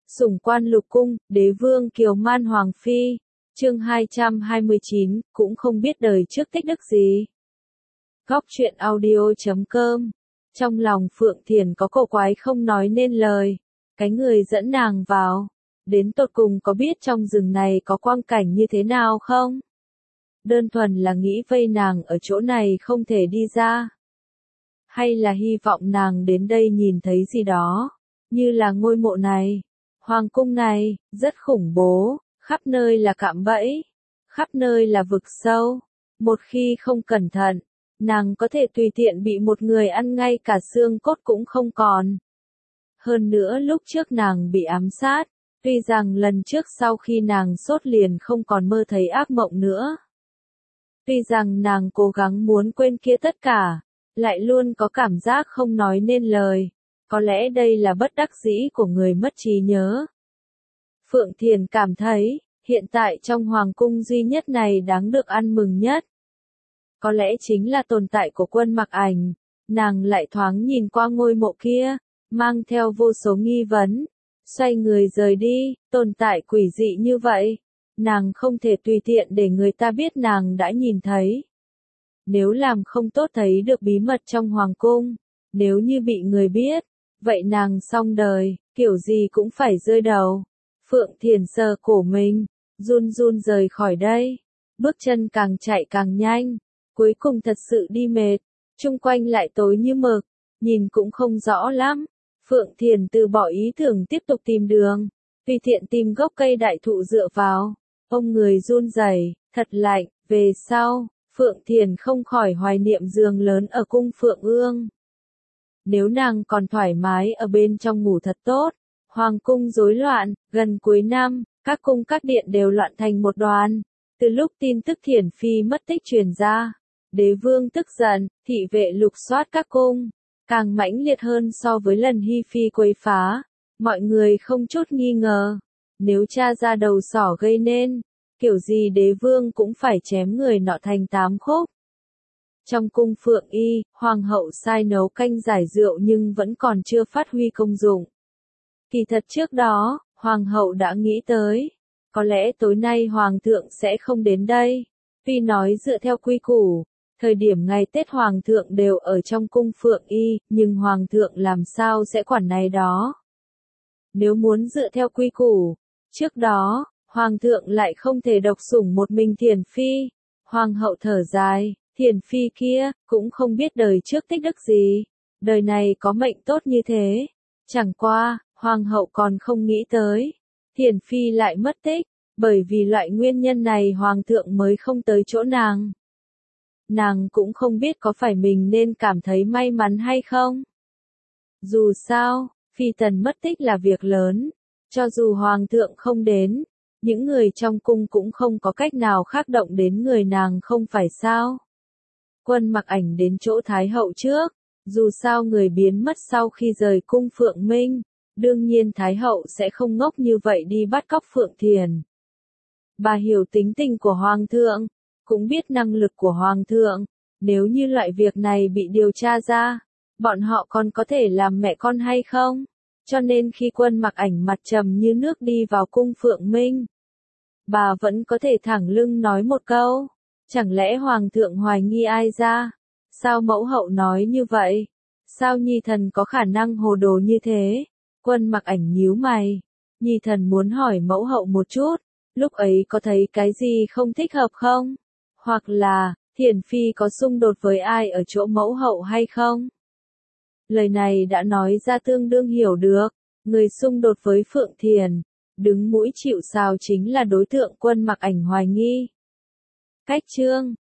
Sủng quan lục cung, đế vương kiều man hoàng phi. Chương 229, cũng không biết đời trước tích đức gì. Góc truyện audio.com. Trong lòng Phượng Thiền có cổ quái không nói nên lời. Cái người dẫn nàng vào, đến tột cùng có biết trong rừng này có quang cảnh như thế nào không? Đơn thuần là nghĩ vây nàng ở chỗ này không thể đi ra. Hay là hy vọng nàng đến đây nhìn thấy gì đó, như là ngôi mộ này, hoàng cung này, rất khủng bố, khắp nơi là cạm bẫy, khắp nơi là vực sâu. Một khi không cẩn thận, nàng có thể tùy tiện bị một người ăn ngay cả xương cốt cũng không còn. Hơn nữa lúc trước nàng bị ám sát, tuy rằng lần trước sau khi nàng sốt liền không còn mơ thấy ác mộng nữa. Tuy rằng nàng cố gắng muốn quên kia tất cả, lại luôn có cảm giác không nói nên lời. Có lẽ đây là bất đắc dĩ của người mất trí nhớ. Phượng Thiền cảm thấy, hiện tại trong hoàng cung duy nhất này đáng được ăn mừng nhất. Có lẽ chính là tồn tại của Quân Mặc Ảnh. Nàng lại thoáng nhìn qua ngôi mộ kia, mang theo vô số nghi vấn. Xoay người rời đi, tồn tại quỷ dị như vậy. Nàng không thể tùy tiện để người ta biết nàng đã nhìn thấy. Nếu làm không tốt thấy được bí mật trong hoàng cung, nếu như bị người biết, vậy nàng xong đời, kiểu gì cũng phải rơi đầu. Phượng Thiền sờ cổ mình, run run rời khỏi đây. Bước chân càng chạy càng nhanh, cuối cùng thật sự đi mệt. Chung quanh lại tối như mực, nhìn cũng không rõ lắm. Phượng Thiền từ bỏ ý tưởng tiếp tục tìm đường, tùy tiện tìm gốc cây đại thụ dựa vào. Ông người run rẩy, thật lạnh. Về sau, Phượng Thiền không khỏi hoài niệm giường lớn ở cung Phượng Ương. Nếu nàng còn thoải mái ở bên trong ngủ thật tốt. Hoàng cung rối loạn, gần cuối năm, các cung các điện đều loạn thành một đoàn. Từ lúc tin tức Thiền Phi mất tích truyền ra, đế vương tức giận, thị vệ lục soát các cung, càng mãnh liệt hơn so với lần Hi Phi quấy phá. Mọi người không chút nghi ngờ, nếu tra ra đầu sỏ gây nên, kiểu gì đế vương cũng phải chém người nọ thành 8 khúc. Trong cung Phượng Y, hoàng hậu sai nấu canh giải rượu nhưng vẫn còn chưa phát huy công dụng. Kỳ thật trước đó, hoàng hậu đã nghĩ tới, có lẽ tối nay hoàng thượng sẽ không đến đây. Tuy nói dựa theo quy củ, thời điểm ngày Tết hoàng thượng đều ở trong cung Phượng Y, nhưng hoàng thượng làm sao sẽ quản này đó. Nếu muốn dựa theo quy củ, trước đó, hoàng thượng lại không thể độc sủng một mình Thiền Phi. Hoàng hậu thở dài, Thiền Phi kia, cũng không biết đời trước tích đức gì, đời này có mệnh tốt như thế. Chẳng qua, hoàng hậu còn không nghĩ tới, Thiền Phi lại mất tích, bởi vì loại nguyên nhân này hoàng thượng mới không tới chỗ nàng. Nàng cũng không biết có phải mình nên cảm thấy may mắn hay không. Dù sao, phi tần mất tích là việc lớn, cho dù hoàng thượng không đến, những người trong cung cũng không có cách nào khác động đến người nàng không phải sao. Quân Mặc Ảnh đến chỗ Thái hậu trước, dù sao người biến mất sau khi rời cung Phượng Minh, đương nhiên Thái hậu sẽ không ngốc như vậy đi bắt cóc Phượng Thiền. Bà hiểu tính tình của hoàng thượng, cũng biết năng lực của hoàng thượng, nếu như loại việc này bị điều tra ra, bọn họ còn có thể làm mẹ con hay không? Cho nên khi Quân Mặc Ảnh mặt trầm như nước đi vào cung Phượng Minh, bà vẫn có thể thẳng lưng nói một câu, chẳng lẽ hoàng thượng hoài nghi ai ra? Sao mẫu hậu nói như vậy? Sao nhi thần có khả năng hồ đồ như thế? Quân Mặc Ảnh nhíu mày, nhi thần muốn hỏi mẫu hậu một chút, lúc ấy có thấy cái gì không thích hợp không? Hoặc là, Thiền Phi có xung đột với ai ở chỗ mẫu hậu hay không? Lời này đã nói ra tương đương hiểu được, người xung đột với Phượng Thiền, đứng mũi chịu sào chính là đối tượng Quân Mặc Ảnh hoài nghi. Cách chương